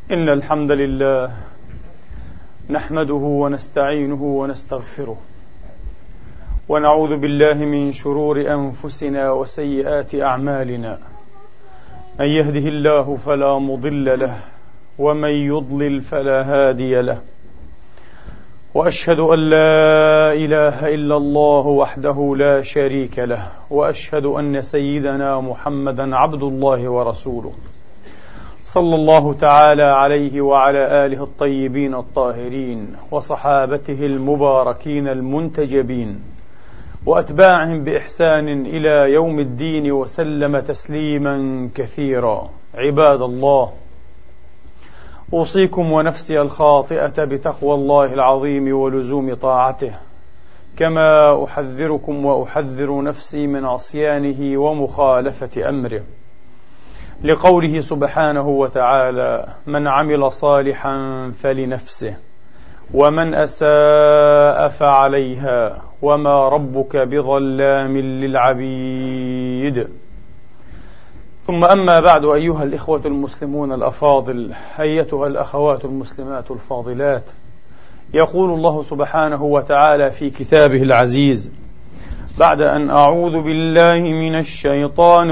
إن الحمد لله نحمده ونستعينه ونستغفره ونعوذ بالله من شرور أنفسنا وسيئات أعمالنا. من يهده الله فلا مضل له ومن يضلل فلا هادي له، وأشهد أن لا إله إلا الله وحده لا شريك له، وأشهد أن سيدنا محمدا عبد الله ورسوله صلى الله تعالى عليه وعلى آله الطيبين الطاهرين وصحابته المباركين المنتجبين وأتباعهم بإحسان إلى يوم الدين وسلم تسليما كثيرا. عباد الله، أوصيكم ونفسي الخاطئة بتقوى الله العظيم ولزوم طاعته، كما أحذركم وأحذر نفسي من عصيانه ومخالفة أمره، لقوله سبحانه وتعالى: من عمل صالحا فلنفسه ومن أساء فعليها وما ربك بظلام للعبيد. ثم أما بعد، أيها الإخوة المسلمون الأفاضل، أيتها الأخوات المسلمات الفاضلات، يقول الله سبحانه وتعالى في كتابه العزيز بعد أن أعوذ بالله من الشيطان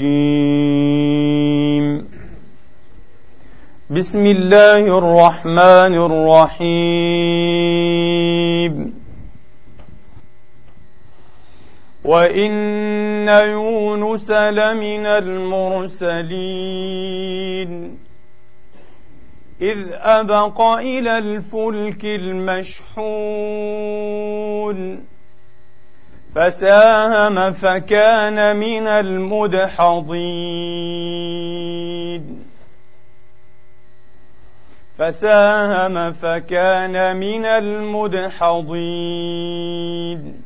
الرجيم: بسم الله الرحمن الرحيم: وإن يونس لمن المرسلين إذ أبق إلى الفلك المشحون فساهم فكان من المدحضين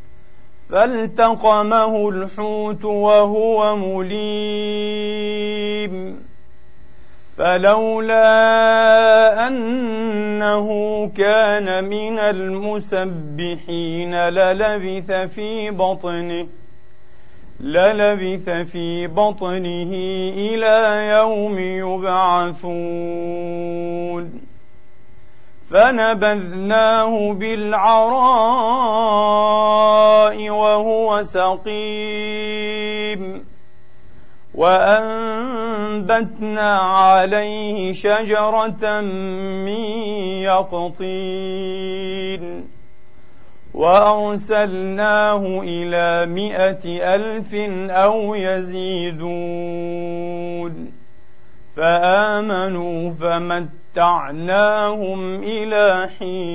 فالتقمه الحوت وهو مليم فلولا أنه كان من المسبحين للبث في بطنه إلى يوم يبعثون فنبذناه بالعراء وهو سقيم وأنبتنا عليه شجرة من يقطين وأرسلناه إلى 100,000 أو يزيدون فآمنوا فمتعناهم إلى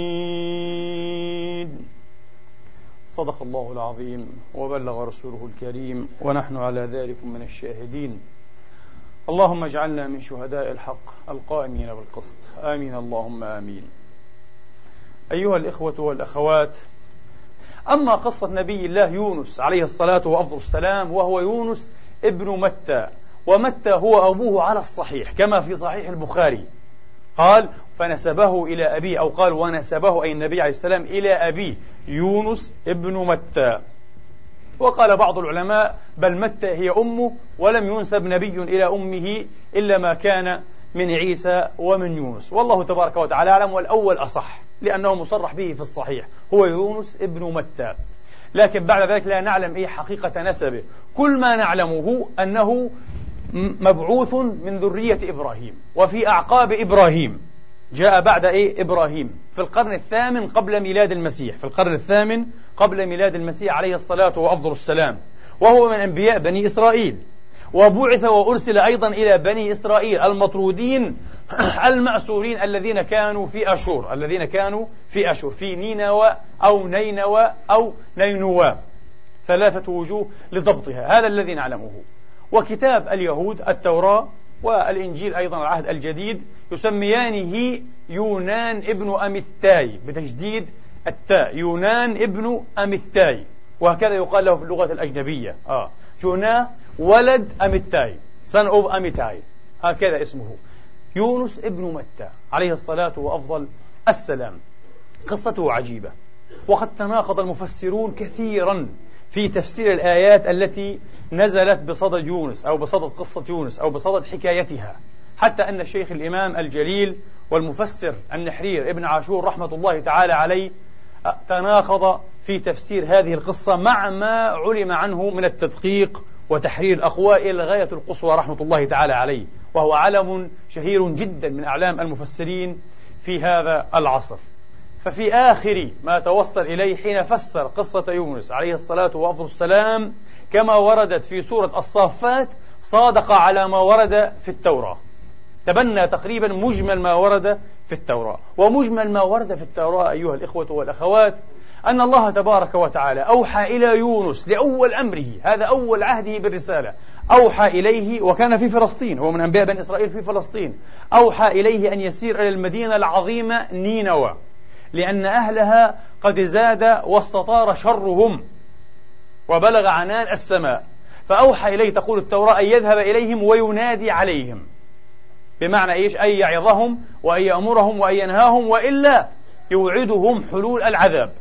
حين. صدق الله العظيم وبلغ رسوله الكريم، ونحن على ذلك من الشاهدين. اللهم اجعلنا من شهداء الحق القائمين بالقسط، آمين اللهم آمين. أيها الإخوة والأخوات، أما قصة نبي الله يونس عليه الصلاة وأفضل السلام، وهو يونس ابن متى، ومتى هو أبوه على الصحيح كما في صحيح البخاري، قال فنسبه إلى أبيه، أو قال ونسبه أي النبي عليه السلام إلى أبيه يونس ابن متى. وقال بعض العلماء بل متى هي أمه، ولم ينسب نبي إلى أمه إلا ما كان من عيسى ومن يونس، والله تبارك وتعالى أعلم، والأول أصح لأنه مصرح به في الصحيح، هو يونس ابن متى. لكن بعد ذلك لا نعلم حقيقة نسبه، كل ما نعلمه أنه مبعوث من ذرية إبراهيم، وفي أعقاب إبراهيم، جاء بعد إبراهيم في القرن الثامن قبل ميلاد المسيح، عليه الصلاة وأفضل السلام، وهو من أنبياء بني إسرائيل، وبعث وأرسل أيضا إلى بني إسرائيل المطرودين المأسورين الذين كانوا في أشور، في نينوى أو نينوى أو نينوى، 3 وجوه لضبطها، هذا الذي نعلمه. وكتاب اليهود التوراة والإنجيل أيضا العهد الجديد يسميانه يونان ابن أمتاي بتشديد التاء، يونان ابن أمتاي، وهكذا يقال له في اللغة الأجنبية، جوناه ولد أمتاي، son of أمتاي، هكذا اسمه يونس ابن متى عليه الصلاة وأفضل السلام. قصته عجيبة، وقد تناقض المفسرون كثيرا في تفسير الآيات التي نزلت بصدد يونس أو بصدد قصة يونس أو بصدد حكايتها، حتى أن الشيخ الإمام الجليل والمفسر النحرير ابن عاشور رحمة الله تعالى عليه تناقض في تفسير هذه القصة مع ما علم عنه من التدقيق وتحرير الأقوال إلى الغاية القصوى رحمة الله تعالى عليه، وهو علم شهير جدا من أعلام المفسرين في هذا العصر. ففي آخر ما توصل إليه حين فسر قصة يونس عليه الصلاة والسلام كما وردت في سورة الصافات، صادق على ما ورد في التوراة، تبنى تقريبا مجمل ما ورد في التوراة. ومجمل ما ورد في التوراة أيها الإخوة والأخوات أن الله تبارك وتعالى أوحى إلى يونس لأول أمره، هذا أول عهده بالرسالة، أوحى إليه وكان في فلسطين، هو من أنبياء بني إسرائيل في فلسطين، أوحى إليه أن يسير إلى المدينة العظيمة نينوى لأن أهلها قد زاد واستطار شرهم وبلغ عنان السماء، فأوحى إليه تقول التوراة أن يذهب إليهم وينادي عليهم، بمعنى إيش؟ أن يعظهم وأن يأمرهم وأن ينهاهم، وإلا يوعدهم حلول العذاب.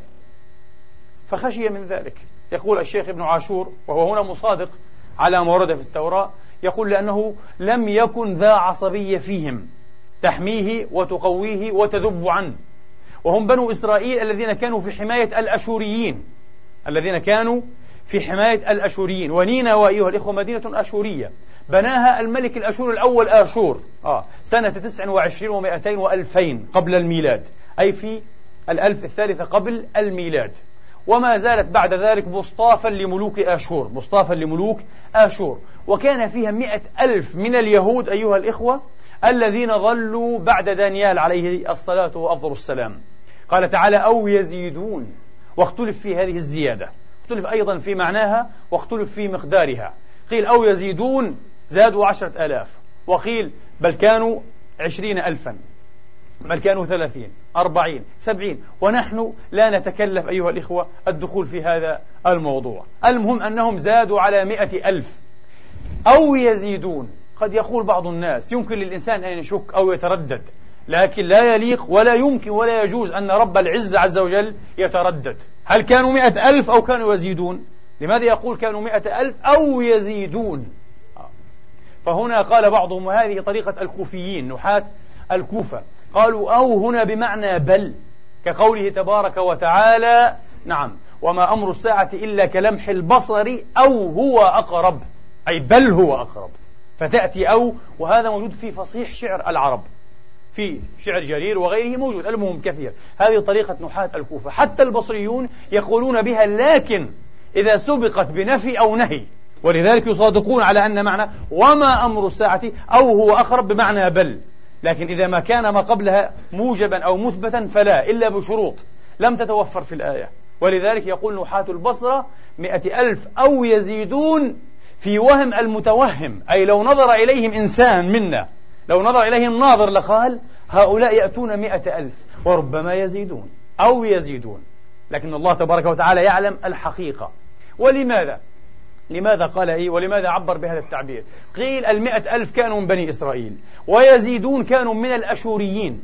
فخشي من ذلك. يقول الشيخ ابن عاشور وهو هنا مصادق على ما ورد في التوراة، يقول لأنه لم يكن ذا عصبية فيهم تحميه وتقويه وتذب عنه، وهم بنو إسرائيل الذين كانوا في حماية الأشوريين، الذين كانوا في حماية الأشوريين. ونينوى أيها الإخوة مدينة أشورية بناها الملك الأشوري الأول آشور سنة 29 و200 و2000 قبل الميلاد، أي في الألف الثالثة قبل الميلاد، وما زالت بعد ذلك مصطافا لملوك آشور، مصطافا لملوك آشور. وكان فيها 100,000 من اليهود أيها الإخوة الذين ظلوا بعد دانيال عليه الصلاة وأفضل السلام. قال تعالى أو يزيدون، واختلف في هذه الزيادة، اختلف أيضا في معناها واختلف في مقدارها. قيل أو يزيدون زادوا 10,000، وقيل بل كانوا 20,000، بل كانوا 30 40 70، ونحن لا نتكلف أيها الإخوة الدخول في هذا الموضوع. المهم أنهم زادوا على 100,000 أو يزيدون. قد يقول بعض الناس يمكن للإنسان أن يشك أو يتردد، لكن لا يليق ولا يمكن ولا يجوز أن رب العزة عز وجل يتردد. هل كانوا 100,000 أو كانوا يزيدون؟ لماذا يقول كانوا 100,000 أو يزيدون؟ فهنا قال بعضهم، وهذه طريقة الكوفيين نحاة الكوفة، قالوا أو هنا بمعنى بل، كقوله تبارك وتعالى نعم وما أمر الساعة إلا كلمح البصر أو هو أقرب، أي بل هو أقرب. فتأتي أو، وهذا موجود في فصيح شعر العرب، في شعر جرير وغيره موجود، المهم كثير. هذه طريقة نحاة الكوفة، حتى البصريون يقولون بها لكن إذا سبقت بنفي أو نهي، ولذلك يصادقون على أن معنى وما أمر الساعة أو هو أقرب بمعنى بل، لكن إذا ما كان ما قبلها موجبا أو مثبتا فلا، إلا بشروط لم تتوفر في الآية. ولذلك يقول نحاة البصرة 100,000 أو يزيدون في وهم المتوهم، أي لو نظر إليهم إنسان منا، لو نظر إليهم ناظر لقال هؤلاء يأتون 100,000 وربما يزيدون أو يزيدون، لكن الله تبارك وتعالى يعلم الحقيقة. ولماذا؟ لماذا قال إيه؟ ولماذا عبر بهذا التعبير؟ قيل 100,000 كانوا من بني إسرائيل، ويزيدون كانوا من الأشوريين،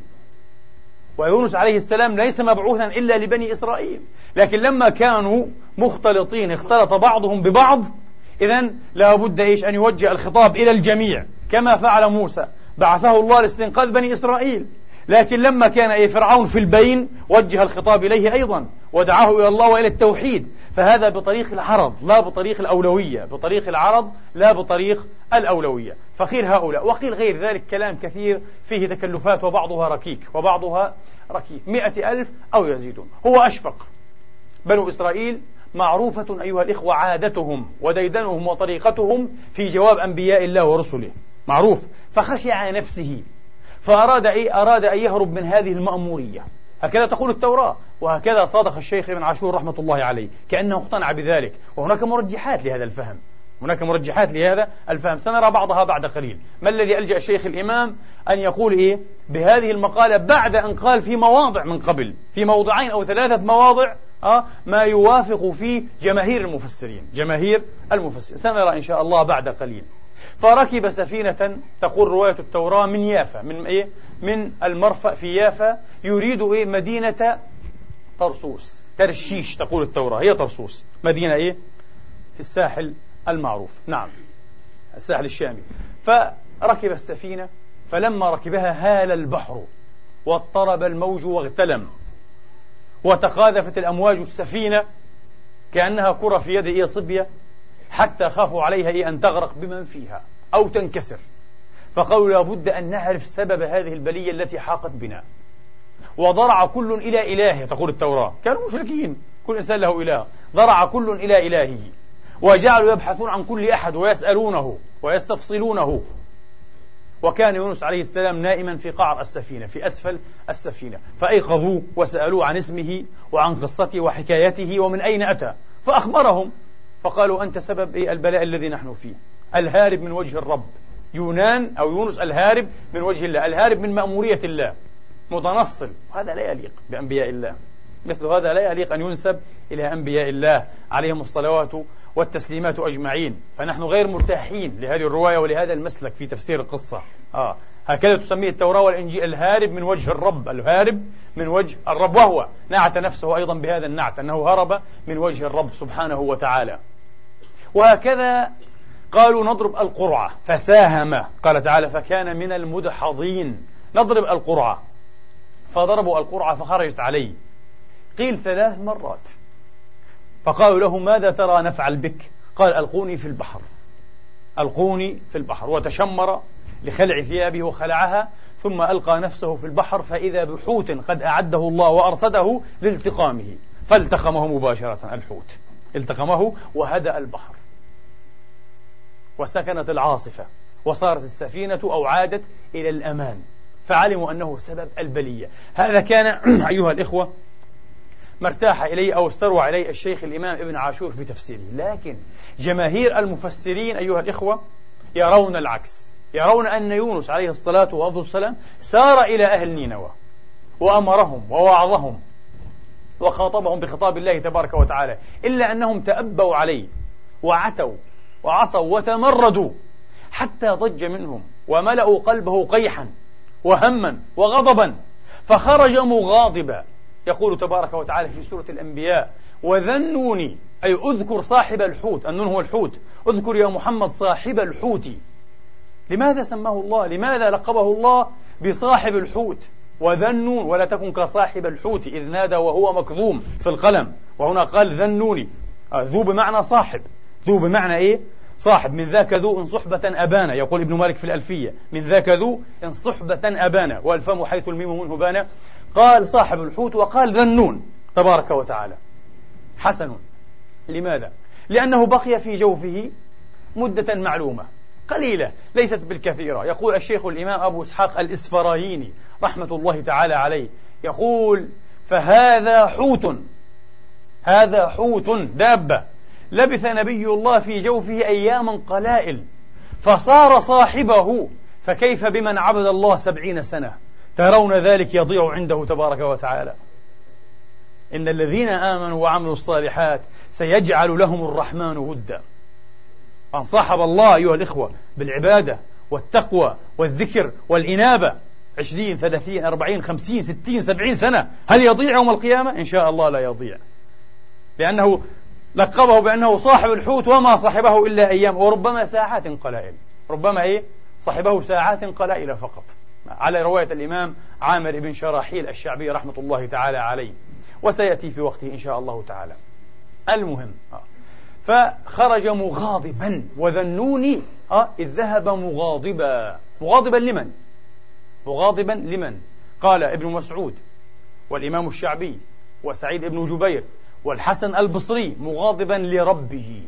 ويونس عليه السلام ليس مبعوثا إلا لبني إسرائيل، لكن لما كانوا مختلطين اختلط بعضهم ببعض، إذن لا بد إيش أن يوجه الخطاب إلى الجميع، كما فعل موسى بعثه الله لاستنقاذ بني إسرائيل. لكن لما كان فرعون في البين وجه الخطاب إليه أيضا ودعاه إلى الله وإلى التوحيد، فهذا بطريق العرض لا بطريق الأولوية، بطريق العرض لا بطريق الأولوية. فقيل هؤلاء، وقيل غير ذلك كلام كثير فيه تكلفات وبعضها ركيك وبعضها ركيك. 100,000 أو يزيدون، هو أشفق. بنو إسرائيل معروفة أيها الإخوة عادتهم وديدنهم وطريقتهم في جواب أنبياء الله ورسله معروف، فخشي على نفسه فأراد أراد أن يهرب من هذه المأمورية. هكذا تقول التوراة، وهكذا صادق الشيخ ابن عاشور رحمة الله عليه، كأنه اقتنع بذلك. وهناك مرجحات لهذا الفهم، هناك مرجحات لهذا الفهم، سنرى بعضها بعد قليل. ما الذي ألجأ الشيخ الإمام أن يقول إيه بهذه المقالة بعد أن قال في مواضع من قبل، في موضعين أو 3 مواضع ما يوافق فيه جماهير المفسرين، جماهير المفسرين، سنرى إن شاء الله بعد قليل. فركب سفينة تقول رواية التوراة من يافا، من إيه؟ من المرفأ في يافا، يريد إيه؟ مدينة طرسوس، ترشيش تقول التوراة، هي طرسوس، مدينة إيه؟ في الساحل المعروف، نعم الساحل الشامي. فركب السفينة فلما ركبها هال البحر واضطرب الموج واغتلم وتقاذفت الأمواج السفينة كأنها كرة في يد صبية، حتى خافوا عليها أن تغرق بمن فيها أو تنكسر، فقالوا لابد أن نعرف سبب هذه البلية التي حاقت بنا. وضرع كل إلى إلهه، تقول التوراة، كانوا مشركين، كل إنسان له إله، ضرع كل إلى إلهه، وجعلوا يبحثون عن كل أحد ويسألونه ويستفصلونه. وكان يونس عليه السلام نائما في قعر السفينة، في أسفل السفينة، فأيقظوه وسألوه عن اسمه وعن قصته وحكايته ومن أين أتى، فأخبرهم، فقالوا أنت سبب البلاء الذي نحن فيه، الهارب من وجه الرب. يونان أو يونس الهارب من وجه الله، الهارب من مأمورية الله، متنصل. هذا لا يليق بأنبياء الله، مثل هذا لا يليق أن ينسب إلى أنبياء الله عليهم الصلوات والتسليمات أجمعين. فنحن غير مرتاحين لهذه الرواية ولهذا المسلك في تفسير القصة. هكذا تسميه التوراة والإنجيل، الهارب من وجه الرب، الهارب من وجه الرب، وهو نعت نفسه أيضا بهذا النعت، أنه هرب من وجه الرب سبحانه وتعالى. وهكذا قالوا نضرب القرعة فساهم، قال تعالى فكان من المدحضين. نضرب القرعة، فضربوا القرعة فخرجت عليه، قيل 3 مرات. فقالوا له ماذا ترى نفعل بك؟ قال ألقوني في البحر، ألقوني في البحر، وتشمر لخلع ثيابه وخلعها، ثم ألقى نفسه في البحر فإذا بحوت قد أعده الله وأرصده لالتقامه، فالتقمه مباشرة. الحوت التقمه وهدأ البحر وسكنت العاصفة وصارت السفينة أو عادت إلى الأمان، فعلموا أنه سبب البلية. هذا كان أيها الإخوة ما ارتاح إليه أو استروى إليه الشيخ الإمام ابن عاشور في تفسيره. لكن جماهير المفسرين أيها الإخوة يرون العكس، يرون أن يونس عليه الصلاة والسلام سار إلى أهل نينوى وأمرهم ووعظهم وخاطبهم بخطاب الله تبارك وتعالى، إلا أنهم تأبوا عليه وعتوا وعصوا وتمردوا حتى ضج منهم وملأوا قلبه قيحا وهما وغضبا، فخرج مغاضبا. يقول تبارك وتعالى في سورة الأنبياء وذنوني، أي أذكر صاحب الحوت، النون هو الحوت، أذكر يا محمد صاحب الحوت. لماذا سماه الله؟ لماذا لقبه الله بصاحب الحوت؟ وذنون ولا تكن كصاحب الحوت إذ نادى وهو مكظوم في القلم، وهنا قال ذنوني. ذو بمعنى صاحب، ذو بمعنى إيه؟ صاحب. من ذاك ذو إن صحبة أبانا، يقول ابن مالك في الألفية، من ذاك ذو إن صحبة أبانا، والفم حيث الميم منه بانا. قال صاحب الحوت وقال ذنون تبارك وتعالى. حسن. لماذا؟ لأنه بقي في جوفه مدة معلومة قليلة ليست بالكثيرة. يقول الشيخ الإمام أبو إسحاق الإسفرايني رحمة الله تعالى عليه، يقول فهذا حوت، هذا حوت دابة لبث نبي الله في جوفه أياما قلائل فصار صاحبه، فكيف بمن عبد الله 70 سنة؟ ترون ذلك يضيع عنده تبارك وتعالى. إن الذين آمنوا وعملوا الصالحات سيجعل لهم الرحمن ودا. أن صاحب الله أيها الإخوة بالعبادة والتقوى والذكر والإنابة 20 30 40 50 60 70 سنة، هل يضيع يوم القيامة؟ إن شاء الله لا يضيع، لأنه لقبه بأنه صاحب الحوت وما صاحبه إلا أيام وربما ساعات قلائل. ربما صاحبه ساعات قلائل فقط، على رواية الإمام عامر بن شراحيل الشعبي رحمة الله تعالى عليه، وسيأتي في وقته إن شاء الله تعالى. المهم فخرج مغاضبا وذنوني إذ ذهب مغاضبا. مغاضبا لمن؟ مغاضبا لمن؟ قال ابن مسعود والإمام الشعبي وسعيد بن جبير والحسن البصري مغاضبا لربه،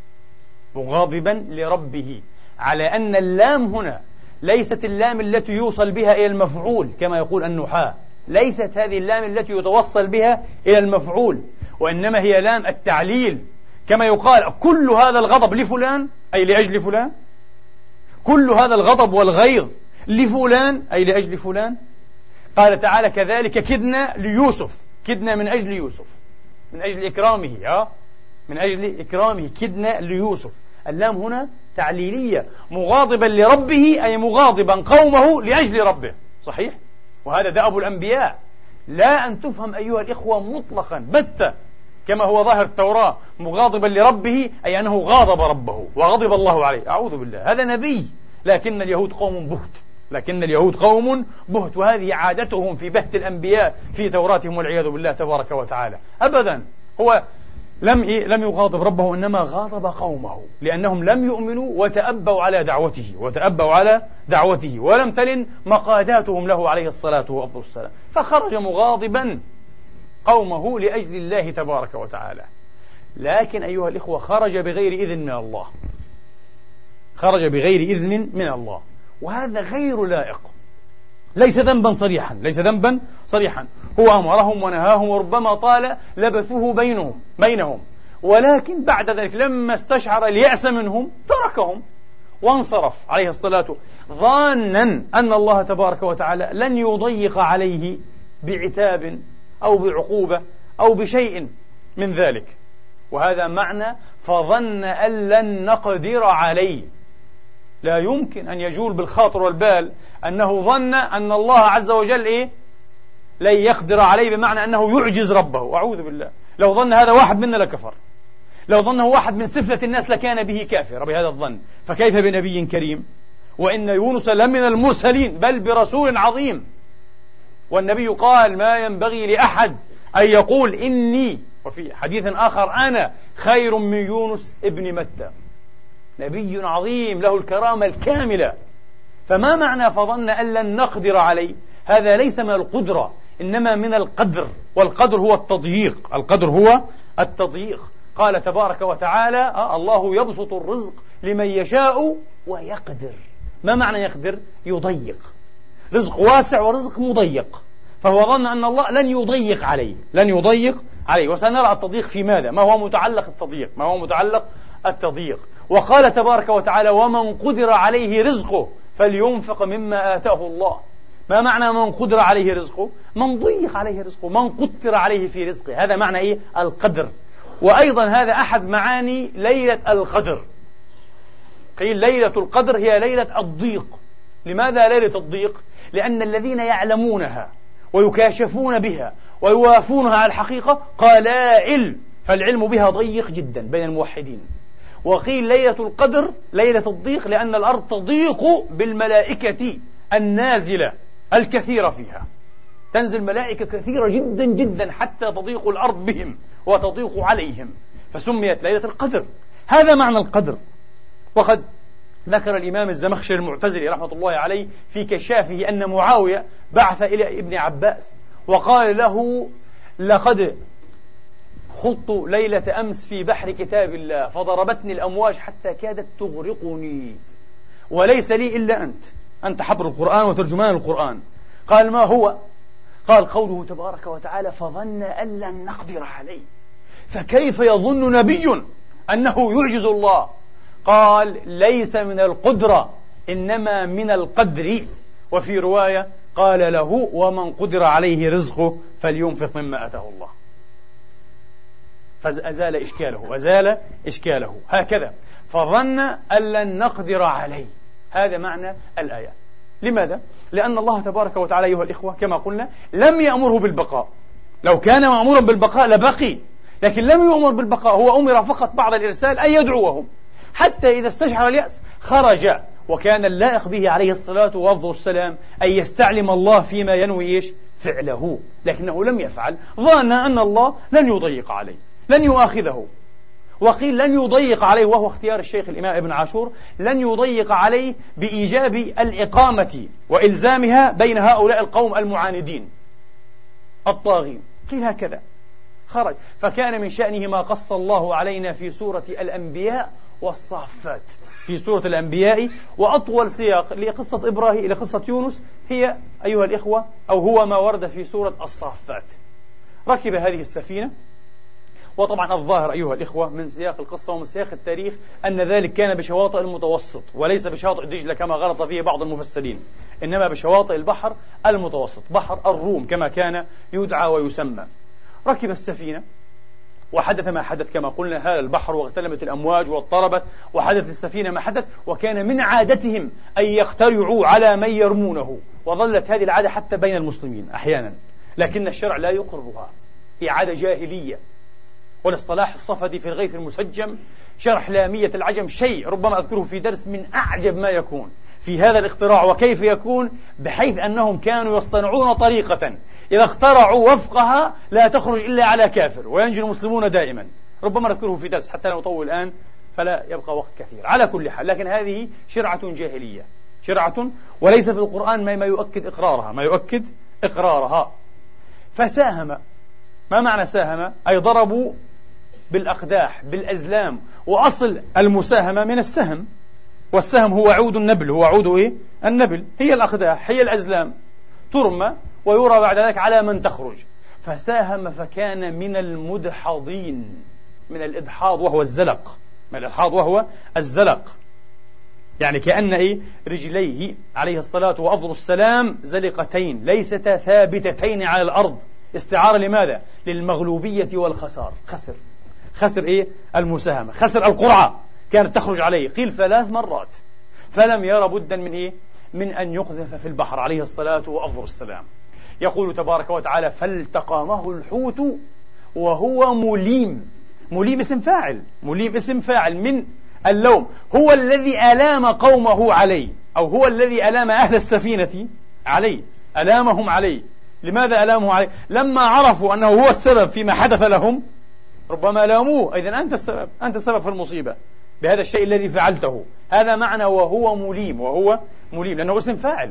مغاضبا لربه، على أن اللام هنا ليست اللام التي يوصل بها إلى المفعول كما يقول النحاة، ليست هذه اللام التي يتوصل بها إلى المفعول، وإنما هي لام التعليل، كما يقال كل هذا الغضب لفلان أي لأجل فلان، كل هذا الغضب والغيظ لفلان أي لأجل فلان. قال تعالى كذلك كدنا ليوسف، كدنا من أجل يوسف، من أجل إكرامه، من أجل إكرامه كدنا ليوسف. اللام هنا تعليلية، مغاضبا لربه أي مغاضبا قومه لأجل ربه. صحيح؟ وهذا دأب الأنبياء، لا أن تفهم أيها الإخوة مطلقا بتة كما هو ظاهر التوراة، مغاضبا لربه أي أنه غاضب ربه وغضب الله عليه. أعوذ بالله، هذا نبي، لكن اليهود قوم بهت لكن اليهود قوم بهت، وهذه عادتهم في بهت الأنبياء في توراتهم والعياذ بالله تبارك وتعالى. أبدا، هو لم يغاضب ربه، إنما غاضب قومه لأنهم لم يؤمنوا وتأبوا على دعوته ولم تلن مقاداتهم له عليه الصلاة والسلام، فخرج مغاضبا قومه لأجل الله تبارك وتعالى. لكن أيها الإخوة، خرج بغير إذن من الله، وهذا غير لائق، ليس ذنبا صريحا. هو أمرهم ونهاهم، وربما طال لبثوه بينهم، ولكن بعد ذلك لما استشعر اليأس منهم تركهم وانصرف عليه الصلاة، ظانا أن الله تبارك وتعالى لن يضيق عليه بعتاب أو بعقوبة أو بشيء من ذلك. وهذا معنى فظن أن لن نقدر عليه. لا يمكن أن يجول بالخاطر والبال أنه ظن أن الله عز وجل لن يقدر عليه، بمعنى أنه يعجز ربه. أعوذ بالله، لو ظن هذا واحد منا لكفر، لو ظنه واحد من سفلة الناس لكان به كافر بهذا الظن، فكيف بنبي كريم؟ وإن يونس لمن المرسلين، بل برسول عظيم. والنبي قال: ما ينبغي لأحد أن يقول إني، وفي حديث آخر: أنا خير من يونس ابن متى. نبي عظيم له الكرامة الكاملة. فما معنى فظن أن لن نقدر عليه؟ هذا ليس من القدرة، إنما من القدر، والقدر هو التضييق. قال تبارك وتعالى: الله يبسط الرزق لمن يشاء ويقدر. ما معنى يقدر؟ يضيق. رزق واسع ورزق مضيق، فهو ظن أن الله لن يضيق عليه. وسنرى التضييق في ماذا، ما هو متعلق التضييق. وقال تبارك وتعالى: ومن قدر عليه رزقه فلينفق مما آتاه الله. ما معنى من قدر عليه رزقه؟ من ضيق عليه رزقه، من قدر عليه في رزقه. هذا معنى القدر. وأيضا هذا أحد معاني ليلة القدر. قيل ليلة القدر هي ليلة الضيق. لماذا ليلة الضيق؟ لأن الذين يعلمونها ويكاشفون بها ويوافونها على الحقيقة قلائل، فالعلم بها ضيق جدا بين الموحدين. وقيل ليلة القدر ليلة الضيق لأن الأرض تضيق بالملائكة النازلة الكثيرة فيها، تنزل ملائكة كثيرة جدا جدا حتى تضيق الأرض بهم وتضيق عليهم، فسميت ليلة القدر. هذا معنى القدر. وقد ذكر الإمام الزمخشري المعتزلي رحمة الله عليه في كشافه أن معاوية بعث إلى ابن عباس وقال له: لقد خضت ليلة أمس في بحر كتاب الله فضربتني الأمواج حتى كادت تغرقني، وليس لي إلا أنت حبر القرآن وترجمان القرآن. قال: ما هو؟ قال: قوله تبارك وتعالى: فظن أن لن نقدر عليه. فكيف يظن نبي أنه يعجز الله؟ قال: ليس من القدرة، إنما من القدر. وفي رواية قال له: ومن قدر عليه رزقه فلينفق مما آتاه الله. فأزال إشكاله. هكذا فظن أن لن نقدر عليه. هذا معنى الآية. لماذا؟ لأن الله تبارك وتعالى أيها الإخوة كما قلنا لم يأمره بالبقاء. لو كان مأمورا بالبقاء لبقي، لكن لم يؤمر بالبقاء، هو أمر فقط بعد الإرسال أن يدعوهم، حتى إذا استشعر اليأس خرج. وكان اللائق به عليه الصلاة والسلام أن يستعلم الله فيما ينوي فعله، لكنه لم يفعل، ظن أن الله لن يضيق عليه، لن يؤاخذه. وقيل لن يضيق عليه، وهو اختيار الشيخ الإمام ابن عاشور، لن يضيق عليه بإيجاب الإقامة وإلزامها بين هؤلاء القوم المعاندين الطاغين. قيل هكذا خرج. فكان من شأنه ما قص الله علينا في سورة الأنبياء والصافات. في سورة الأنبياء وأطول سياق لقصة إبراهيم لقصة يونس هي أيها الإخوة أو هو ما ورد في سورة الصافات. ركب هذه السفينة، وطبعا الظاهر أيها الإخوة من سياق القصة ومن سياق التاريخ أن ذلك كان بشواطئ المتوسط وليس بشواطئ دجلة كما غلط فيه بعض المفسرين، إنما بشواطئ البحر المتوسط، بحر الروم كما كان يدعى ويسمى. ركب السفينة وحدث ما حدث كما قلنا، هال البحر واغتلمت الأمواج واضطربت وحدث السفينة ما حدث. وكان من عادتهم أن يخترعوا على من يرمونه، وظلت هذه العادة حتى بين المسلمين أحيانا، لكن الشرع لا يقرها، هي عادة جاهلية. والاصطلاح الصفدي في الغيث المسجم شرح لامية العجم شيء ربما أذكره في درس من أعجب ما يكون في هذا الاختراع وكيف يكون، بحيث أنهم كانوا يصطنعون طريقة إذا اخترعوا وفقها لا تخرج إلا على كافر وينجو المسلمون دائما. ربما نذكره في درس حتى لا نطول الآن فلا يبقى وقت كثير. على كل حال، لكن هذه شرعة جاهلية، شرعة وليس في القرآن ما يؤكد إقرارها، ما يؤكد إقرارها. فساهم. ما معنى ساهم؟ أي ضربوا بالأقداح بالأزلام، وأصل المساهمة من السهم، والسهم هو عود النبل، هو عود إيه؟ النبل، هي الأقداح هي الأزلام، ترمى ويرى بعد ذلك على من تخرج. فساهم فكان من المدحضين، من الإدحاض وهو الزلق، من الإدحاض وهو الزلق، يعني كأن إيه؟ رجليه عليه الصلاة وأفضل السلام زلقتين ليستا ثابتتين على الأرض. استعارة لماذا؟ للمغلوبية والخسار. خسر إيه؟ المساهمة، خسر القرعة كانت تخرج عليه، قيل 3 مرات، فلم يرى بدا من إيه؟ من أن يقذف في البحر عليه الصلاة وأفضل السلام. يقول تبارك وتعالى: فالتقمه الحوت وهو مليم. مليم اسم فاعل، مليم اسم فاعل من اللوم، هو الذي ألام قومه عليه، أو هو الذي ألام أهل السفينة عليه، ألامهم عليه. لماذا ألامه عليه؟ لما عرفوا أنه هو السبب فيما حدث لهم ربما لاموه، إذن أنت السبب، أنت السبب في المصيبة بهذا الشيء الذي فعلته. هذا معنى وهو مليم، وهو مليم لأنه اسم فاعل.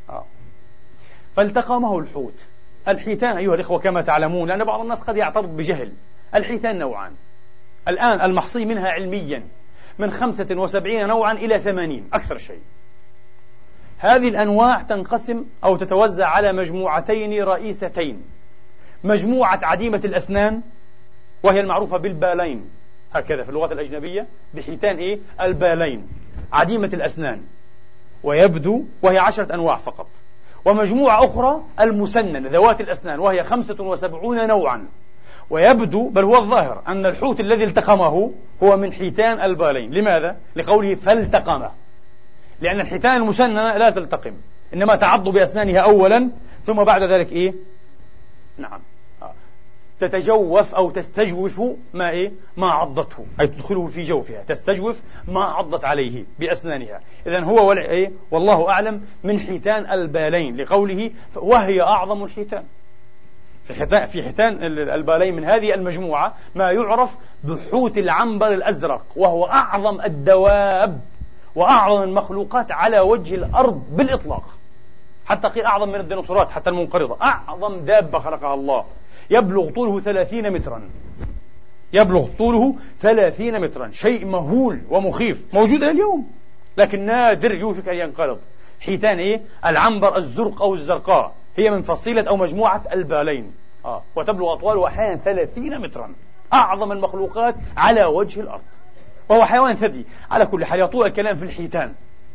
فالتقمه الحوت. الحيتان أيها الإخوة كما تعلمون، لأن بعض الناس قد يعترض بجهل، الحيتان نوعان الآن المحصي منها علميا، من 75 نوعا إلى 80 أكثر شيء. هذه الأنواع تنقسم أو تتوزع على مجموعتين رئيستين: مجموعة عديمة الأسنان، وهي المعروفة بالبالين، هكذا في اللغات الأجنبية بحيتان إيه؟ البالين، عديمة الأسنان، ويبدو وهي 10 أنواع فقط. ومجموعة أخرى المسنن ذوات الأسنان، وهي 75 نوعا، ويبدو بل هو الظاهر أن الحوت الذي التقمه هو من حيتان البالين. لماذا؟ لقوله فالتقمه، لأن الحيتان المسننة لا تلتقم، إنما تعض بأسنانها أولا، ثم بعد ذلك إيه؟ نعم، تتجوف أو تستجوف ما إيه؟ ما عضته، أي تدخله في جوفها، تستجوف ما عضت عليه بأسنانها. إذن هو إيه؟ والله أعلم من حيتان البالين، لقوله وهي أعظم الحيتان. في حيتان البالين من هذه المجموعة ما يعرف بحوت العنبر الأزرق، وهو أعظم الدواب وأعظم المخلوقات على وجه الأرض بالإطلاق، حتى قيل أعظم من الديناصورات حتى المنقرضة. أعظم دابة خلقها الله، يبلغ طوله 30 مترا، يبلغ طوله 30 مترا، شيء مهول ومخيف، موجود اليوم لكن نادر، يوشك أن ينقرض. حيتان إيه؟ العنبر الزرق أو الزرقاء، هي من فصيلة أو مجموعة البالين، وتبلغ أطواله أحيانا 30 مترا، أعظم المخلوقات على وجه الأرض، وهو حيوان ثدي. على كل حال يطول الكلام في الحيتان،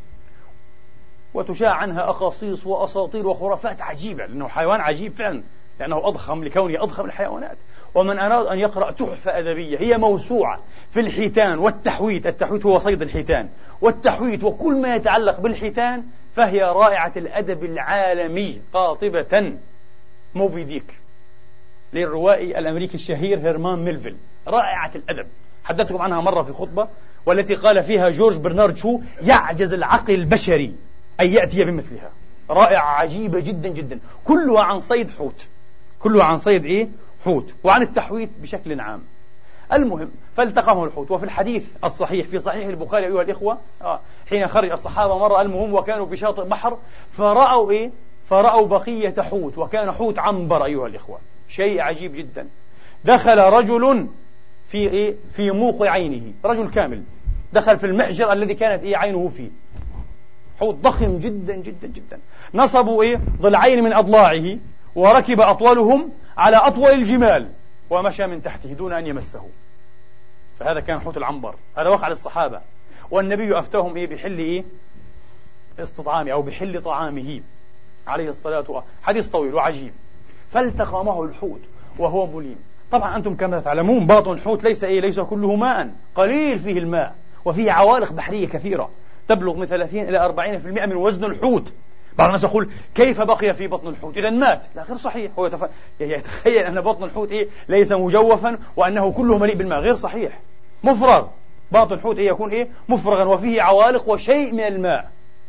وتشاع عنها أقاصيص وأساطير وخرافات عجيبة، لأنه حيوان عجيب فعلا، لأنه أضخم لكونه أضخم الحيوانات. ومن أراد أن يقرأ تحفة أدبية هي موسوعة في الحيتان والتحويت، التحويت هو صيد الحيتان، والتحويت وكل ما يتعلق بالحيتان، فهي رائعة الأدب العالمي قاطبة. موبي ديك للروائي الأمريكي الشهير هيرمان ميلفيل، رائعة الأدب، حدثتكم عنها مرة في خطبة، والتي قال فيها جورج برنارد شو: يعجز العقل البشري أن يأتي بمثلها. رائعة عجيبة جدا جدا، كلها عن صيد حوت، كلها عن صيد إيه؟ حوت، وعن التحويت بشكل عام. المهم، فالتقمه الحوت. وفي الحديث الصحيح في صحيح البخاري أيها الإخوة، حين خرج الصحابة مرة، المهم وكانوا في شاطئ بحر، فرأوا إيه؟ فرأوا بقية حوت، وكان حوت عنبر أيها الإخوة، شيء عجيب جدا. دخل رجل في إيه؟ في موق عينه، رجل كامل دخل في المحجر الذي كانت إيه؟ عينه فيه، حوت ضخم جدا جدا جدا. نصبوا إيه؟ ضلعين من أضلاعه، وركب أطولهم على أطول الجمال، ومشى من تحته دون أن يمسه. فهذا كان حوت العنبر، هذا وقع للصحابة، والنبي أفتاهم إيه؟ بحل إيه؟ استطعامه أو بحل طعامه عليه الصلاة والسلام. حديث طويل وعجيب. فالتقمه الحوت وهو مليم. طبعا أنتم كما تعلمون باطن الحوت ليس كله ماء، قليل فيه الماء، وفيه عوالق بحرية كثيرة تبلغ من 30 إلى 40% من وزن الحوت. بعض الناس يقول كيف بقي في بطن الحوت إذا مات؟ لا، غير صحيح. هو يتخيل أن بطن الحوت إيه؟ ليس مجوفا وأنه كله مليء بالماء، غير صحيح، مفرغ. باطن الحوت إيه؟ يكون إيه؟ مفرغا، وفيه عوالق وشيء من الماء.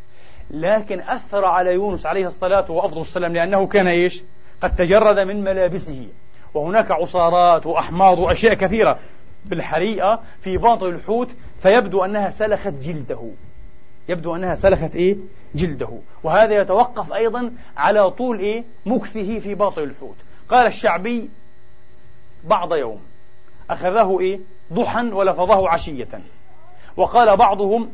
لكن أثر على يونس عليه الصلاة وأفضل السلام، لأنه كان إيش؟ قد تجرد من ملابسه، وهناك عصارات وأحماض وأشياء كثيرة بالحريقة في باطن الحوت، فيبدو أنها سلخت جلده، يبدو أنها سلخت إيه؟ جلده. وهذا يتوقف أيضا على طول إيه؟ مكثه في باطن الحوت. قال الشعبي بعض يوم أخذه إيه؟ ضحى ولفظه عشية. وقال بعضهم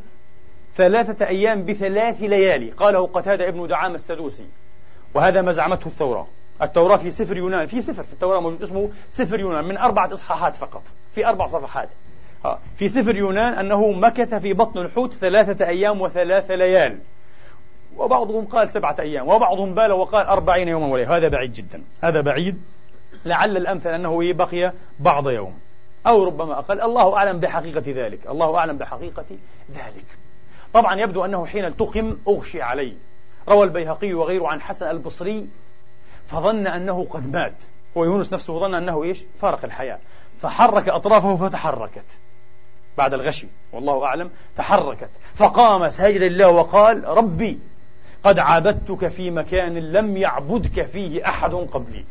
3 أيام ب3 ليالي، قاله قتادة ابن دعامة السدوسي، وهذا ما زعمته التوراة في سفر يونان، في سفر في التوراة موجود اسمه سفر يونان من 4 إصحاحات فقط، في 4 صفحات في سفر يونان، أنه مكث في بطن الحوت 3 أيام و3 ليال، وبعضهم قال 7 أيام، وبعضهم بالغ وقال 40 يوما وليلة. هذا بعيد جدا، هذا بعيد. لعل الأمثل أنه بقي بعض يوم أو ربما أقل، الله أعلم بحقيقة ذلك، الله أعلم بحقيقة ذلك. طبعا يبدو أنه حين التقم أغشي عليه. روى البيهقي وغيره عن حسن البصري فظن أنه قد مات، ويونس نفسه ظن أنه إيش؟ فارق الحياة، فحرك أطرافه فتحركت بعد الغشي، والله أعلم، تحركت، فقام ساجدا لله وقال: ربي قد عبدتك في مكان لم يعبدك فيه أحد قبلي.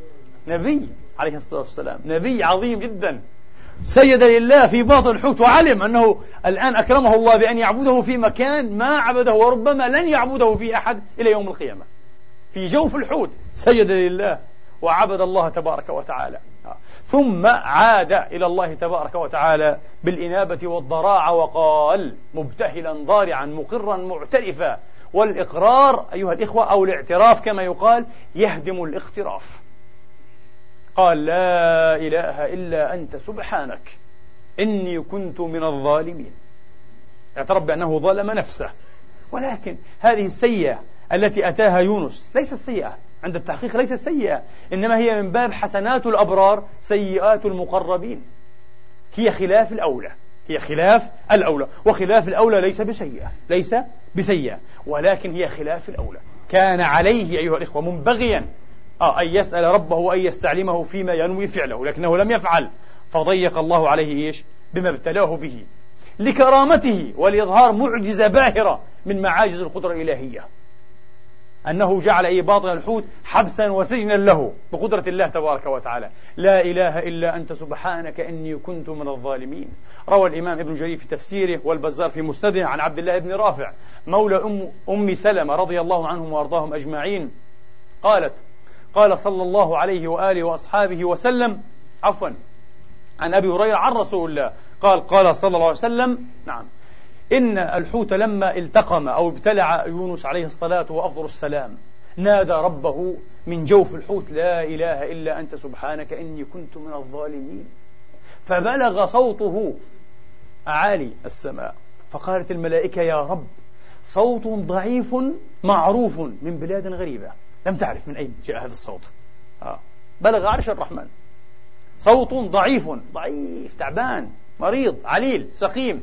نبي عليه الصلاة والسلام، نبي عظيم جدا، سجد لله في باطن الحوت، وعلم أنه الآن أكرمه الله بأن يعبده في مكان ما عبده وربما لن يعبده في أحد إلى يوم القيامة. في جوف الحوت سجد لله وعبد الله تبارك وتعالى، ثم عاد إلى الله تبارك وتعالى بالإنابة والضراعة، وقال مبتهلا ضارعا مقرا معترفا، والإقرار أيها الإخوة أو الاعتراف كما يقال يهدم الاقتراف. قال: لا إله إلا أنت سبحانك إني كنت من الظالمين. اعترف بأنه ظلم نفسه. ولكن هذه السيئة التي أتاها يونس ليست سيئة عند التحقيق، ليست سيئة، إنما هي من باب حسنات الأبرار سيئات المقربين. هي خلاف الأولى، هي خلاف الأولى، وخلاف الأولى ليس بسيئة، ليس بسيئة، ولكن هي خلاف الأولى. كان عليه أيها الإخوة منبغيا أن يسأل ربه وأن يستعلمه فيما ينوي فعله، لكنه لم يفعل، فضيق الله عليه إيش؟ بما ابتلاه به لكرامته ولإظهار معجزة باهرة من معاجز القدرة الإلهية، أنه جعل باطن الحوت حبسا وسجنا له بقدرة الله تبارك وتعالى. لا إله إلا أنت سبحانك إني كنت من الظالمين. روى الإمام ابن جرير في تفسيره والبزار في مسنده عن عبد الله بن رافع مولى أم سلمة رضي الله عنهم وأرضاهم أجمعين قالت: قال صلى الله عليه وآله وأصحابه وسلم، عفوا، عن أبي هريرة عن رسول الله قال: قال صلى الله عليه وسلم، نعم، إن الحوت لما التقم أو ابتلع يونس عليه الصلاة وأفضل السلام نادى ربه من جوف الحوت: لا إله إلا أنت سبحانك إني كنت من الظالمين. فبلغ صوته أعالي السماء، فقالت الملائكة: يا رب، صوت ضعيف معروف من بلاد غريبة، لم تعرف من أين جاء هذا الصوت. بلغ عرش الرحمن، صوت ضعيف، تعبان، مريض، عليل، سقيم،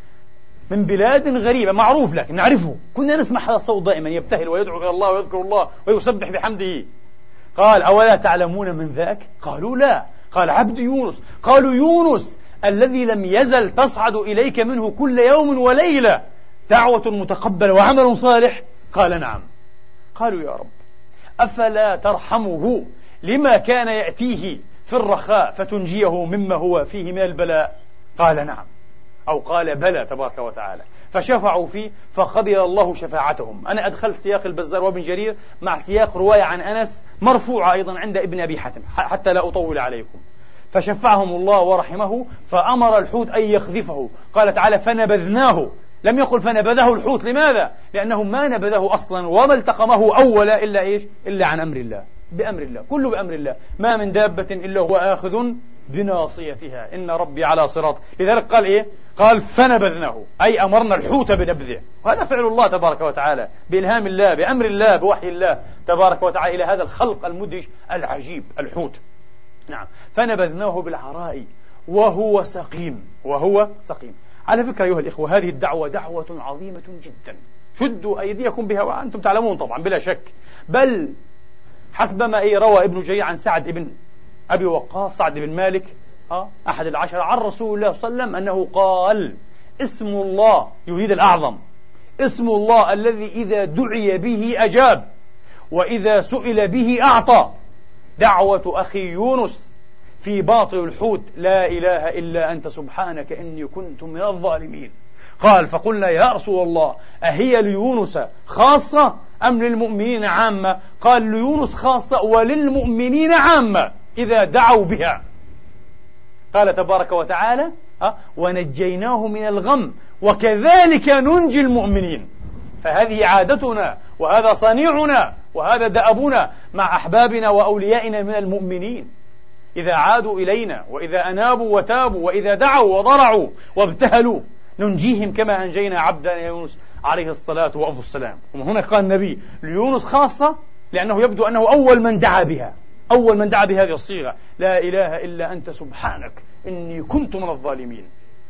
من بلاد غريبة، معروف لكن نعرفه، كنا نسمع هذا الصوت دائما يبتهل ويدعو إلى الله ويذكر الله ويسبح بحمده. قال: أولا تعلمون من ذاك؟ قالوا: لا. قال: عبد يونس. قالوا: يونس الذي لم يزل تصعد إليك منه كل يوم وليلة دعوة متقبلة وعمل صالح؟ قال: نعم. قالوا: يا رب، أفلا ترحمه لما كان يأتيه في الرخاء فتنجيه مما هو فيه من البلاء؟ قال: نعم، أو قال: بلى تبارك وتعالى. فشفعوا فيه فقبل الله شفاعتهم. أنا أدخلت سياق البزار وابن جرير مع سياق رواية عن أنس مرفوعة أيضا عند ابن أبي حاتم حتى لا أطول عليكم. فشفعهم الله ورحمه، فأمر الحوت أن يقذفه. قال تعالى: فنبذناه، لم يقل فنبذه الحوت. لماذا؟ لأنه ما نبذه أصلا وما التقمه أولا إلا إيش؟ إلا عن أمر الله، بأمر الله، كله بأمر الله، ما من دابة إلا هو آخذ بناصيتها إن ربي على صراط. لذلك قال إيه؟ قال: فنبذناه، أي أمرنا الحوت بنبذه. وهذا فعل الله تبارك وتعالى بإلهام الله، بأمر الله، بوحي الله تبارك وتعالى إلى هذا الخلق المدهش العجيب الحوت. نعم. فنبذناه بالعراء وهو سقيم، وهو سقيم. على فكرة أيها الإخوة، هذه الدعوة دعوة عظيمة جدا، شدوا أيديكم بها، وأنتم تعلمون طبعا بلا شك. بل حسب ما روى ابن جرير عن سعد بن أبي وقاص، سعد بن مالك أحد العشرة، عن رسول الله صلى الله عليه وسلم أنه قال: اسم الله، يريد الأعظم، اسم الله الذي إذا دعي به أجاب وإذا سئل به أعطى. دعوة أخي يونس في باطن الحوت: لا إله إلا أنت سبحانك إني كنت من الظالمين. قال: فقلنا يا رسول الله أهي ليونس خاصة أم للمؤمنين عامة؟ قال: ليونس خاصة وللمؤمنين عامة إذا دعوا بها. قال تبارك وتعالى: ونجيناه من الغم وكذلك ننجي المؤمنين. فهذه عادتنا وهذا صنيعنا وهذا دأبنا مع أحبابنا وأوليائنا من المؤمنين. إذا عادوا إلينا وإذا أنابوا وتابوا وإذا دعوا وضرعوا وابتهلوا ننجيهم كما أنجينا عبدنا يونس عليه الصلاة والسلام. ومن هنا قال النبي ليونس خاصة لأنه يبدو أنه أول من دعا بها، أول من دعا بهذه الصيغة: لا إله إلا أنت سبحانك إني كنت من الظالمين.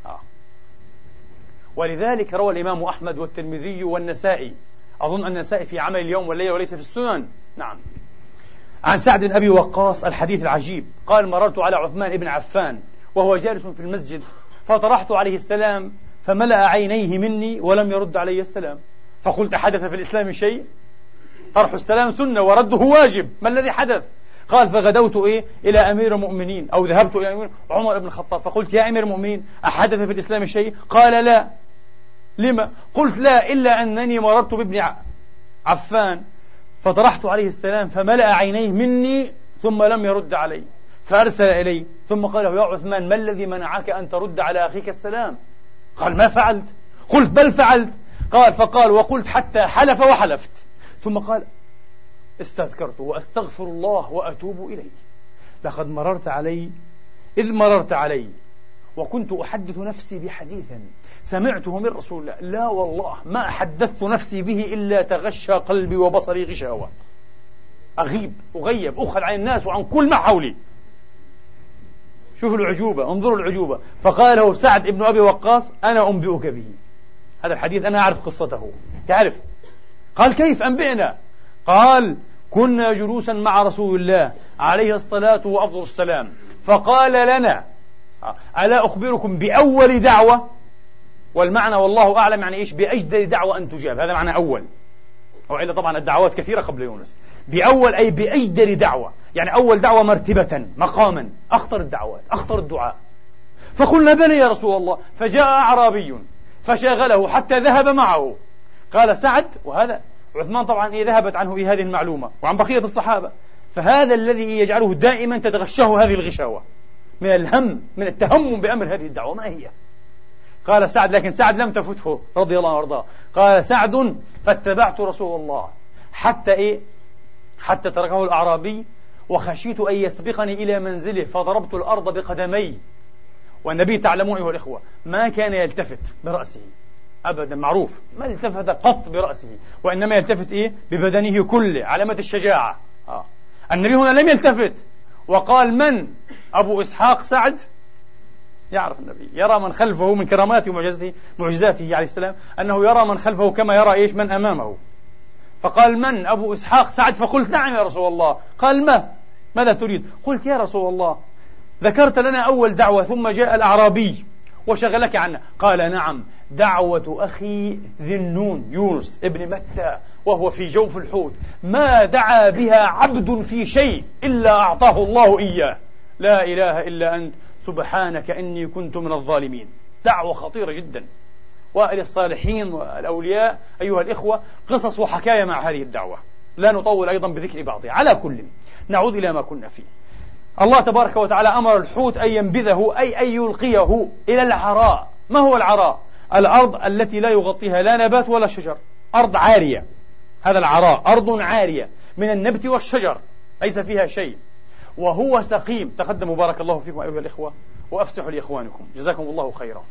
ولذلك روى الإمام أحمد والترمذي والنسائي، أظن أن النسائي في عمل اليوم والليلة وليس في السنن، نعم، عن سعد بن أبي وقاص الحديث العجيب. قال: مررت على عثمان بن عفان وهو جالس في المسجد فطرحت عليه السلام فملأ عينيه مني ولم يرد علي السلام، فقلت: حدث في الإسلام شيء؟ طرح السلام سنة ورده واجب، ما الذي حدث؟ قال: فغدوت إلى أمير المؤمنين أو ذهبت إلى أمير عمر بن الخطاب فقلت: يا أمير المؤمنين أحدث في الإسلام شيء؟ قال: لا. لما؟ قلت: لا، إلا أنني مررت بابن عفان فطرحت عليه السلام فملأ عينيه مني ثم لم يرد علي، فأرسل إلي ثم قال: يا عثمان ما الذي منعك أن ترد على أخيك السلام؟ قال: ما فعلت. قلت: بل فعلت. فقال: وقلت حتى حلف وحلفت. ثم قال: استذكرت وأستغفر الله وأتوب إليه. لقد مررت علي وكنت أحدث نفسي بحديث سمعته من رسول الله، لا والله ما حدثت نفسي به إلا تغشى قلبي وبصري غشاوة، أغيب أغيب أخذ عن الناس وعن كل ما حولي. شوفوا العجوبة، انظروا العجوبة. فقال له سعد بن أبي وقاص: أنا أنبئك به، هذا الحديث أنا أعرف قصته. تعرف؟ قال: كيف؟ أنبئنا. قال: كنا جلوسا مع رسول الله عليه الصلاة والسلام فقال لنا: ألا أخبركم بأول دعوة؟ والمعنى والله أعلم يعني إيش؟ بأجدر دعوة أن تجاب، هذا معنى أول، وإلا طبعا الدعوات كثيرة قبل يونس. بأول أي بأجدر دعوة، يعني أول دعوة مرتبة مقاما، أخطر الدعوات، أخطر الدعاء. فقلنا: بلى يا رسول الله. فجاء أعرابي فشاغله حتى ذهب معه. قال سعد، وهذا عثمان طبعا ذهبت عنه هذه المعلومة وعن بقية الصحابة، فهذا الذي يجعله دائما تتغشاه هذه الغشاوة من الهم، من التهمم بأمر هذه الدعوة، ما هي؟ قال سعد، لكن سعد لم تفته رضي الله عنه وارضاه. قال سعد: فاتبعت رسول الله حتى تركه الأعرابي وخشيت أن يسبقني إلى منزله فضربت الأرض بقدمي. والنبي تعلمون أيها الإخوة ما كان يلتفت برأسه أبدا، معروف، ما التفت قط برأسه، وإنما يلتفت ببدنه كله، علامة الشجاعة. النبي هنا لم يلتفت وقال: من؟ أبو إسحاق سعد. يعرف النبي، يرى من خلفه من كراماته ومعجزاته عليه السلام، أنه يرى من خلفه كما يرى من أمامه. فقال: من؟ أبو إسحاق سعد. فقلت: نعم يا رسول الله. قال: ماذا تريد؟ قلت: يا رسول الله ذكرت لنا أول دعوة ثم جاء الأعرابي وشغلك عنه. قال: نعم، دعوة أخي ذي النون يونس ابن متى وهو في جوف الحوت، ما دعا بها عبد في شيء إلا أعطاه الله إياه، لا إله إلا أنت سبحانك إني كنت من الظالمين. دعوة خطيرة جدا. وللصالحين والأولياء أيها الإخوة قصص وحكاية مع هذه الدعوة، لا نطول أيضا بذكر بعضها. على كل، نعود إلى ما كنا فيه. الله تبارك وتعالى أمر الحوت أن ينبذه، أي أن يلقيه إلى العراء. ما هو العراء؟ الأرض التي لا يغطيها لا نبات ولا شجر، أرض عارية. هذا العراء أرض عارية من النبت والشجر، ليس فيها شيء. وهو سقيم. تقدموا بارك الله فيكم أيها الإخوة وأفسحوا لإخوانكم جزاكم الله خيرا.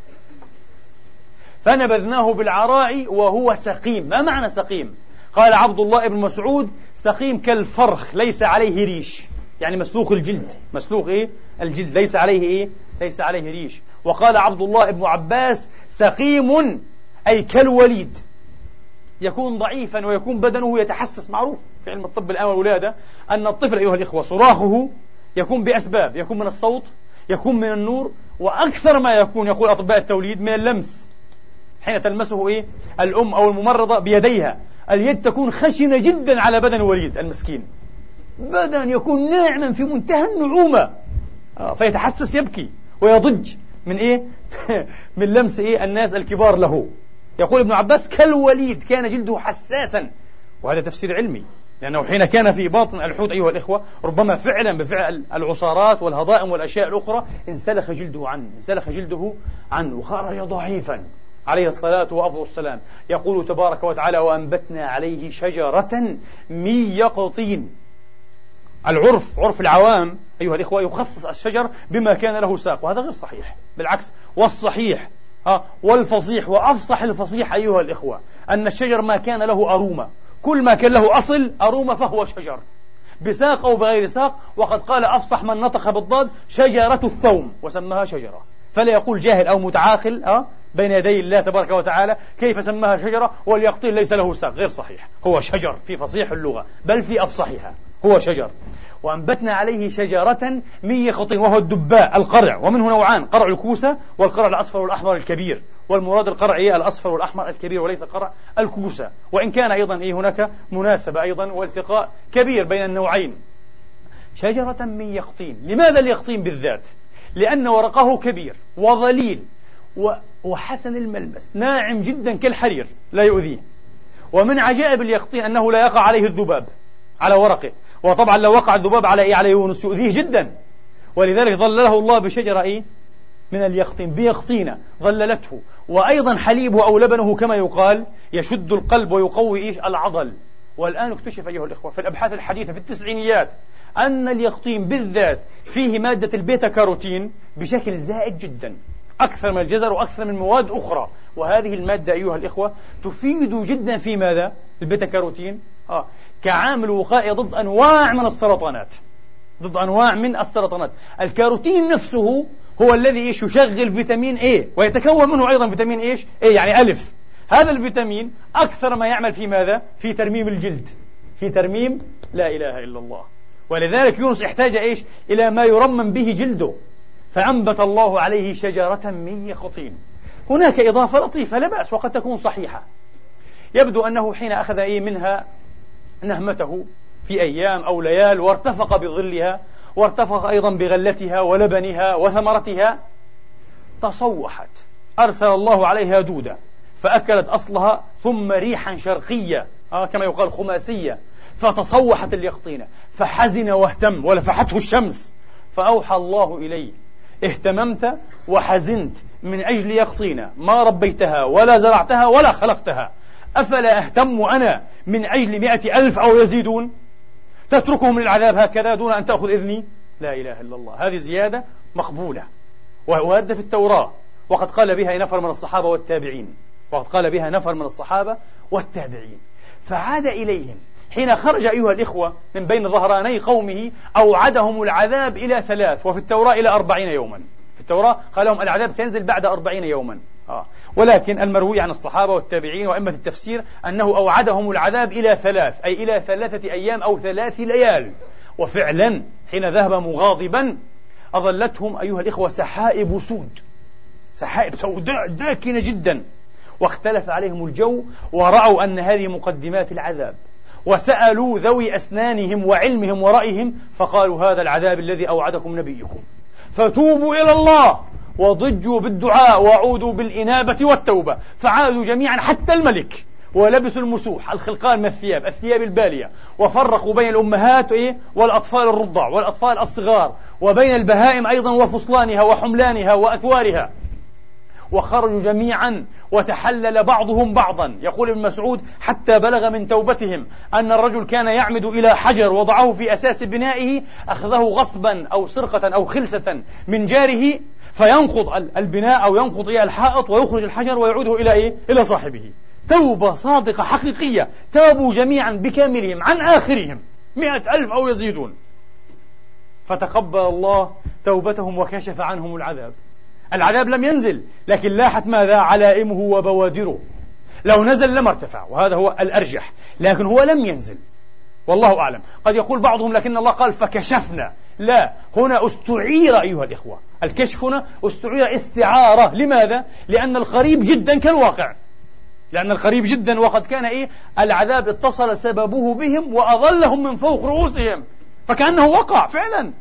فنبذناه بالعراء وهو سقيم. ما معنى سقيم؟ قال عبد الله بن مسعود: سقيم كالفرخ ليس عليه ريش، يعني مسلوخ الجلد، مسلوخ الجلد، ليس عليه ريش. وقال عبد الله بن عباس: سقيم أي كالوليد، يكون ضعيفا ويكون بدنه يتحسس. معروف في علم الطب الآن والولادة أن الطفل أيها الإخوة صراخه يكون بأسباب، يكون من الصوت، يكون من النور، وأكثر ما يكون، يقول أطباء التوليد، من اللمس. حين تلمسه الأم أو الممرضة بيديها، اليد تكون خشنة جدا على بدن الوليد المسكين، بدن يكون ناعما في منتهى النعومة، فيتحسس يبكي ويضج من من لمس الناس الكبار له. يقول ابن عباس كالوليد كان جلده حساسا، وهذا تفسير علمي، لأنه حين كان في باطن الحوت أيها الإخوة ربما فعلا بفعل العصارات والهضائم والأشياء الأخرى انسلخ جلده عنه وخرج ضعيفا عليه الصلاة والسلام. يقول تبارك وتعالى وأنبتنا عليه شجرة من يقطين. عرف العوام أيها الإخوة يخصص الشجر بما كان له ساق، وهذا غير صحيح، بالعكس. والصحيح والفصيح وأفصح الفصيح أيها الإخوة أن الشجر ما كان له أرومة، كل ما كان له أصل أرومة فهو شجر، بساق أو بغير ساق. وقد قال أفصح من نطق بالضاد شجرة الثوم وسماها شجرة، فلا يقول جاهل أو متعاقل بين يدي الله تبارك وتعالى كيف سماها شجرة واليقطين ليس له ساق، غير صحيح. هو شجر في فصيح اللغة بل في أفصحها، هو شجر. وأنبتنا عليه شجرة من يقطين، وهو الدباء القرع، ومنه نوعان، قرع الكوسة والقرع الأصفر والأحمر الكبير، والمراد القرع الأصفر والأحمر الكبير وليس قرع الكوسة، وإن كان أيضا هناك مناسبة أيضا والتقاء كبير بين النوعين. شجرة من يقطين. لماذا اليقطين بالذات؟ لأن ورقه كبير وظليل وحسن الملمس، ناعم جدا كالحرير لا يؤذيه. ومن عجائب اليقطين أنه لا يقع عليه الذباب على ورقه، وطبعا لو وقع الذباب على يونس يؤذيه جدا، ولذلك ظلله الله بشجرة من اليقطين، بيقطينة ظللته. وأيضا حليبه أو لبنه كما يقال يشد القلب ويقوي العضل. والآن اكتشف أيها الإخوة في الأبحاث الحديثة في التسعينيات أن اليقطين بالذات فيه مادة البيتا كاروتين بشكل زائد جدا، أكثر من الجزر وأكثر من مواد أخرى. وهذه المادة أيها الإخوة تفيد جدا في ماذا؟ البيتا كاروتين كعامل وقائي ضد أنواع من السرطانات. الكاروتين نفسه هو الذي يشغل فيتامين A، ويتكون منه أيضا فيتامين A يعني ألف. هذا الفيتامين أكثر ما يعمل في ماذا؟ في ترميم الجلد، في ترميم، لا إله إلا الله. ولذلك يونس احتاج إلى ما يرمم به جلده، فأنبت الله عليه شجرة من يقطين. هناك إضافة لطيفة لا بأس وقد تكون صحيحة. يبدو أنه حين أخذ منها نهمته في أيام أو ليال وارتفق بظلها وارتفق أيضا بغلتها ولبنها وثمرتها، تصوحت، أرسل الله عليها دودة فأكلت أصلها، ثم ريحا شرقية كما يقال خماسية، فتصوحت اليقطينة، فحزن واهتم ولفحته الشمس، فأوحى الله إليه اهتممت وحزنت من أجل يقطينة ما ربيتها ولا زرعتها ولا خلقتها، أفلا أهتم أنا من أجل 100,000 أو يزيدون؟ تتركهم للعذاب هكذا دون أن تأخذ إذني؟ لا إله إلا الله. هذه زيادة مقبولة وواردة في التوراة، وقد قال بها نفر من الصحابة والتابعين. فعاد إليهم حين خرج أيها الإخوة من بين ظهراني قومه، أوعدهم العذاب إلى 3، وفي التوراة إلى 40 يوما. في التوراة قال لهم العذاب سينزل بعد 40 يوما، ولكن المروي عن الصحابة والتابعين وأئمة التفسير أنه أوعدهم العذاب إلى 3، أي إلى 3 أيام أو 3 ليال. وفعلا حين ذهب مغاضبا أظلتهم أيها الإخوة سحائب سوداء داكنة جدا، واختلف عليهم الجو، ورأوا أن هذه مقدمات العذاب، وسألوا ذوي أسنانهم وعلمهم ورأيهم، فقالوا هذا العذاب الذي أوعدكم نبيكم، فتوبوا إلى الله وضجوا بالدعاء وعودوا بالإنابة والتوبة. فعادوا جميعا حتى الملك، ولبسوا المسوح الخلقان من الثياب البالية، وفرقوا بين الأمهات والأطفال الرضع والأطفال الصغار، وبين البهائم أيضا وفصلانها وحملانها وأثوارها، وخرجوا جميعا وتحلل بعضهم بعضا. يقول ابن مسعود حتى بلغ من توبتهم أن الرجل كان يعمد إلى حجر وضعه في أساس بنائه، أخذه غصبا أو سرقة أو خلسة من جاره، فينقض البناء أو ينقض الحائط ويخرج الحجر ويعوده إلى صاحبه. توبة صادقة حقيقية، تابوا جميعا بكاملهم عن آخرهم 100,000 أو يزيدون، فتقبل الله توبتهم وكشف عنهم العذاب لم ينزل، لكن لاحت ماذا؟ علائمه وبوادره. لو نزل لما ارتفع، وهذا هو الأرجح، لكن هو لم ينزل، والله أعلم. قد يقول بعضهم لكن الله قال فكشفنا، لا، هنا استعير أيها الإخوة، الكشف هنا استعير استعارة. لماذا؟ لأن القريب جدا كالواقع، لأن القريب جدا وقد كان العذاب اتصل سببه بهم وأظلهم من فوق رؤوسهم، فكأنه وقع فعلا،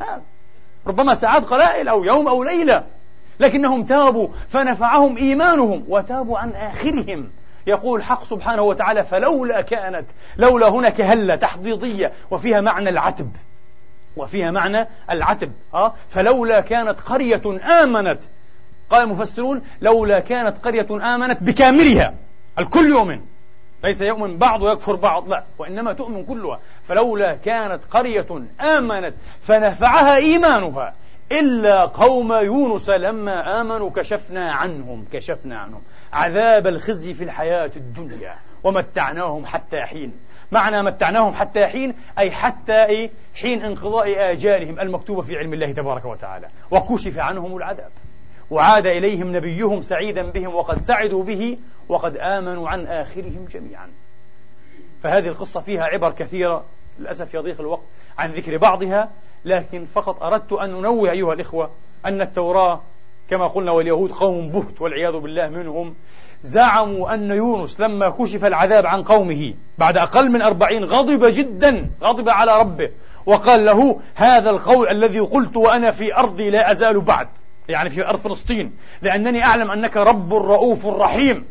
ربما ساعات قلائل أو يوم أو ليلة، لكنهم تابوا فنفعهم إيمانهم وتابوا عن آخرهم. يقول الحق سبحانه وتعالى: فلولا كانت، لولا هنا كهلة تحضيضية وفيها معنى العتب، وفيها معنى العتب. فلولا كانت قرية آمنت، قال المفسرون: لولا كانت قرية آمنت بكاملها، الكل يؤمن، ليس يؤمن بعض ويكفر بعض، لا، وإنما تؤمن كلها. فلولا كانت قرية آمنت فنفعها إيمانها إلا قوم يونس لما آمنوا كشفنا عنهم عذاب الخزي في الحياة الدنيا ومتعناهم حتى حين. معنى متعناهم حتى حين أي حتى حين انقضاء آجالهم المكتوبة في علم الله تبارك وتعالى، وكشف عنهم العذاب، وعاد إليهم نبيهم سعيدا بهم وقد سعدوا به وقد آمنوا عن آخرهم جميعا. فهذه القصة فيها عبر كثيرة، للأسف يضيق الوقت عن ذكر بعضها، لكن فقط أردت أن أنوه أيها الإخوة أن التوراة كما قلنا واليهود قوم بهت والعياذ بالله منهم، زعموا أن يونس لما كشف العذاب عن قومه بعد أقل من 40 غضب جدا، غضب على ربه وقال له: هذا القول الذي قلت وأنا في أرضي لا أزال بعد، يعني في أرض فلسطين، لأنني أعلم أنك رب رؤوف رحيم.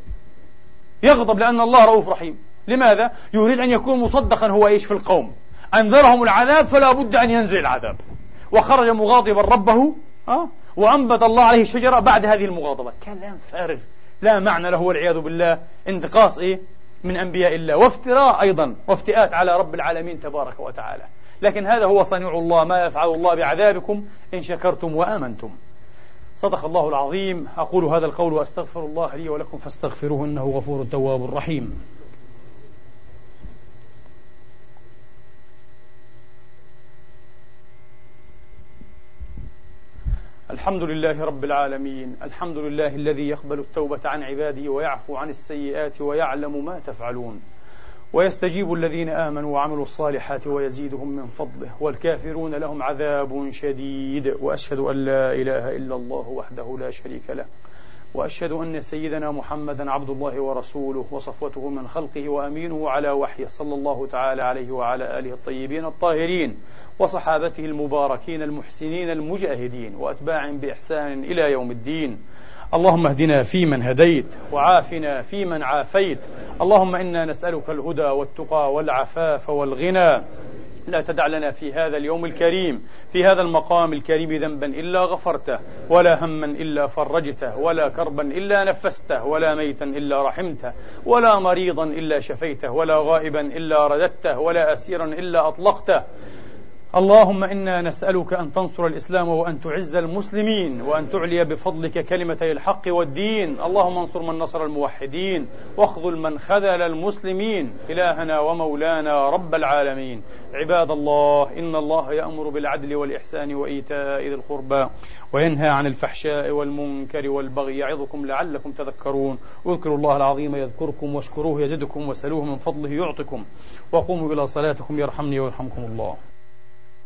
يغضب لأن الله رؤوف رحيم. لماذا؟ يريد أن يكون مصدقا هو في القوم، أنذرهم العذاب فلا بد أن ينزل العذاب، وخرج مغاضبا ربه وأنبت الله عليه الشجرة بعد هذه المغاضبة. كلام فارغ لا معنى له والعياذ بالله، انتقاص من أنبياء الله، وافتراء أيضا وافتئات على رب العالمين تبارك وتعالى. لكن هذا هو صنيع الله، ما يفعل الله بعذابكم إن شكرتم وآمنتم. صدق الله العظيم. أقول هذا القول وأستغفر الله لي ولكم فاستغفروه إنه غفور تواب رحيم. الحمد لله رب العالمين، الحمد لله الذي يقبل التوبة عن عباده ويعفو عن السيئات ويعلم ما تفعلون، ويستجيب الذين آمنوا وعملوا الصالحات ويزيدهم من فضله، والكافرون لهم عذاب شديد. وأشهد أن لا إله إلا الله وحده لا شريك له، وأشهد أن سيدنا محمدا عبد الله ورسوله وصفوته من خلقه وأمينه على وحيه، صلى الله تعالى عليه وعلى آله الطيبين الطاهرين وصحابته المباركين المحسنين المجاهدين وأتباع بإحسان إلى يوم الدين. اللهم اهدنا فيمن هديت، وعافنا فيمن عافيت، اللهم إنا نسألك الهدى والتقى والعفاف والغنى. لا تدع لنا في هذا اليوم الكريم، في هذا المقام الكريم، ذنبا إلا غفرته، ولا هما إلا فرجته، ولا كربا إلا نفسته، ولا ميتا إلا رحمته، ولا مريضا إلا شفيته، ولا غائبا إلا رددته، ولا أسيرا إلا أطلقته. اللهم إنا نسألك أن تنصر الإسلام وأن تعز المسلمين وأن تعلي بفضلك كلمتي الحق والدين. اللهم انصر من نصر الموحدين واخذل من خذل المسلمين. إلهنا ومولانا رب العالمين. عباد الله، إن الله يأمر بالعدل والإحسان وإيتاء ذي القربى وينهى عن الفحشاء والمنكر والبغي يعظكم لعلكم تذكرون. اذكروا الله العظيم يذكركم، واشكروه يزدكم، وسلوه من فضله يعطكم، وقوموا إلى صلاتكم يرحمني ويرحمكم الله.